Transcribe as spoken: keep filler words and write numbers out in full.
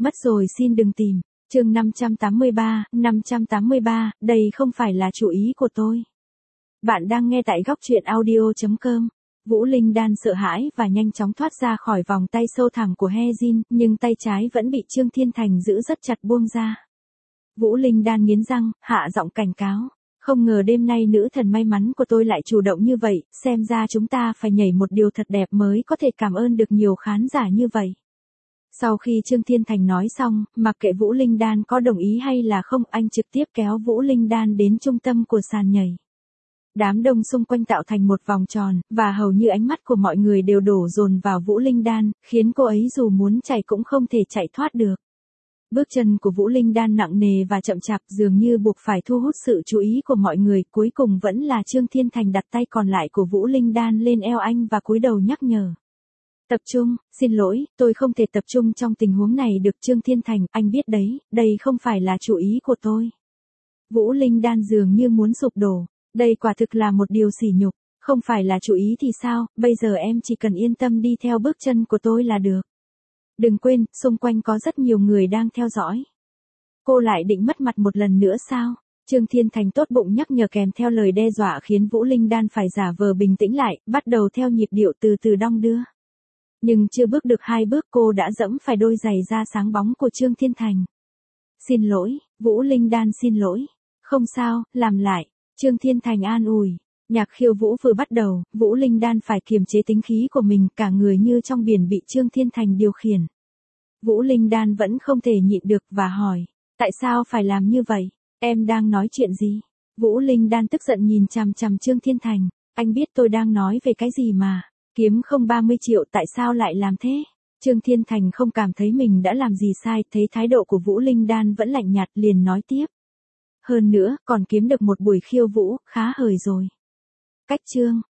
Mất rồi xin đừng tìm. Chương năm trăm tám mươi ba, năm trăm tám mươi ba, đây không phải là chủ ý của tôi. Bạn đang nghe tại góc truyện audio chấm com. Vũ Linh Đan sợ hãi và nhanh chóng thoát ra khỏi vòng tay sâu thẳm của He Jin, nhưng tay trái vẫn bị Trương Thiên Thành giữ rất chặt buông ra. Vũ Linh Đan nghiến răng, hạ giọng cảnh cáo. Không ngờ đêm nay nữ thần may mắn của tôi lại chủ động như vậy, xem ra chúng ta phải nhảy một điều thật đẹp mới có thể cảm ơn được nhiều khán giả như vậy. Sau khi Trương Thiên Thành nói xong, mặc kệ Vũ Linh Đan có đồng ý hay là không, anh trực tiếp kéo Vũ Linh Đan đến trung tâm của sàn nhảy. Đám đông xung quanh tạo thành một vòng tròn, và hầu như ánh mắt của mọi người đều đổ dồn vào Vũ Linh Đan, khiến cô ấy dù muốn chạy cũng không thể chạy thoát được. Bước chân của Vũ Linh Đan nặng nề và chậm chạp, dường như buộc phải thu hút sự chú ý của mọi người, cuối cùng vẫn là Trương Thiên Thành đặt tay còn lại của Vũ Linh Đan lên eo anh và cúi đầu nhắc nhở. Tập trung, xin lỗi, tôi không thể tập trung trong tình huống này được. Trương Thiên Thành, anh biết đấy, đây không phải là chủ ý của tôi. Vũ Linh Đan dường như muốn sụp đổ, đây quả thực là một điều sỉ nhục, không phải là chủ ý thì sao, bây giờ em chỉ cần yên tâm đi theo bước chân của tôi là được. Đừng quên, xung quanh có rất nhiều người đang theo dõi. Cô lại định mất mặt một lần nữa sao? Trương Thiên Thành tốt bụng nhắc nhở kèm theo lời đe dọa khiến Vũ Linh Đan phải giả vờ bình tĩnh lại, bắt đầu theo nhịp điệu từ từ đong đưa. Nhưng chưa bước được hai bước cô đã dẫm phải đôi giày da sáng bóng của Trương Thiên Thành. Xin lỗi, Vũ Linh Đan xin lỗi. Không sao, làm lại. Trương Thiên Thành an ủi. Nhạc khiêu vũ vừa bắt đầu, Vũ Linh Đan phải kiềm chế tính khí của mình, cả người như trong biển bị Trương Thiên Thành điều khiển. Vũ Linh Đan vẫn không thể nhịn được và hỏi. Tại sao phải làm như vậy? Em đang nói chuyện gì? Vũ Linh Đan tức giận nhìn chằm chằm Trương Thiên Thành. Anh biết tôi đang nói về cái gì mà. Kiếm không ba mươi triệu tại sao lại làm thế? Trương Thiên Thành không cảm thấy mình đã làm gì sai, thấy thái độ của Vũ Linh Đan vẫn lạnh nhạt liền nói tiếp. Hơn nữa, còn kiếm được một buổi khiêu vũ, khá hời rồi. Cách Trương